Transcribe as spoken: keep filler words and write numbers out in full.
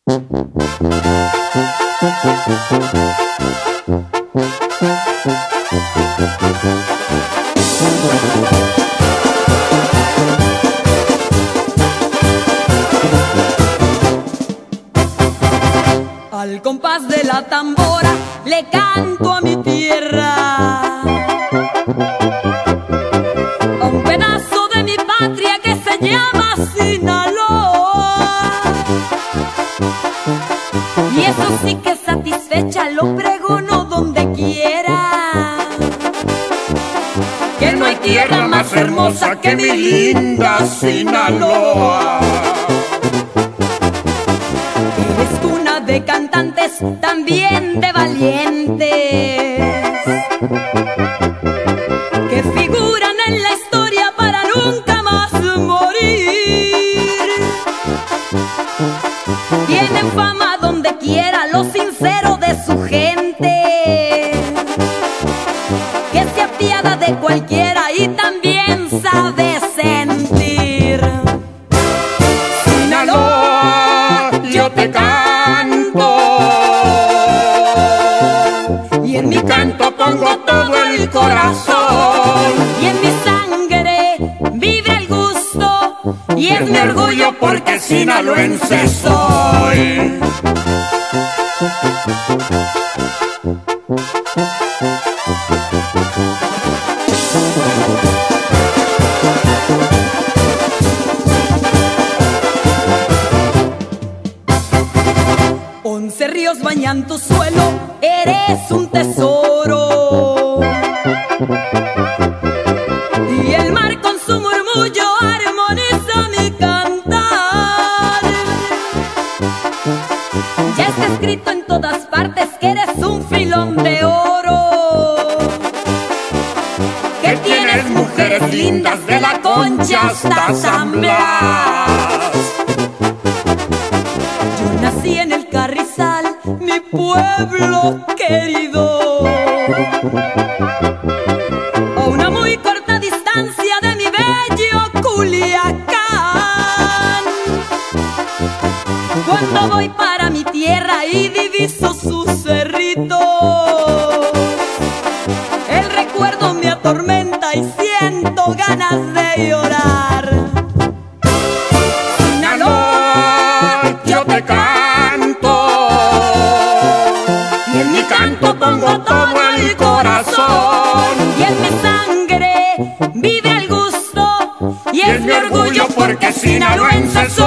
Al compás de la tambora le canto a mi tierra, a un pedazo de mi patria que se llama Sinaloa. Y eso sí que satisfecha lo pregono donde quiera, que no hay tierra más hermosa que mi linda Sinaloa. Eres cuna de cantantes, también de valientes, que figuran en la historia para nunca más morir. Tienen fama donde quiera lo sincero de su gente, que se apiada de cualquiera y también sabe sentir. Sinaloa, yo te canto, y en mi canto pongo todo el corazón, y en mi sangre vibra el gusto, y es mi orgullo porque sinaloense soy. Once ríos bañan tu suelo, eres un tesoro, y el mar con su murmullo armoniza mi cantar. Ya está escrito en todas partes que eres un filón de oro, que tienes mujeres lindas de la Concha hasta San Blas. Yo nací en el Carrizal, mi pueblo querido, a una muy corta distancia de mi bello Culiacán. Cuando voy para mi tierra y diviso sus cerritos, el recuerdo me atormenta y siento ganas de llorar. Sinaloa, yo te canto, Y en mi canto pongo todo el corazón, y en mi sangre vive el gusto, y y es es mi orgullo porque sinaloense soy.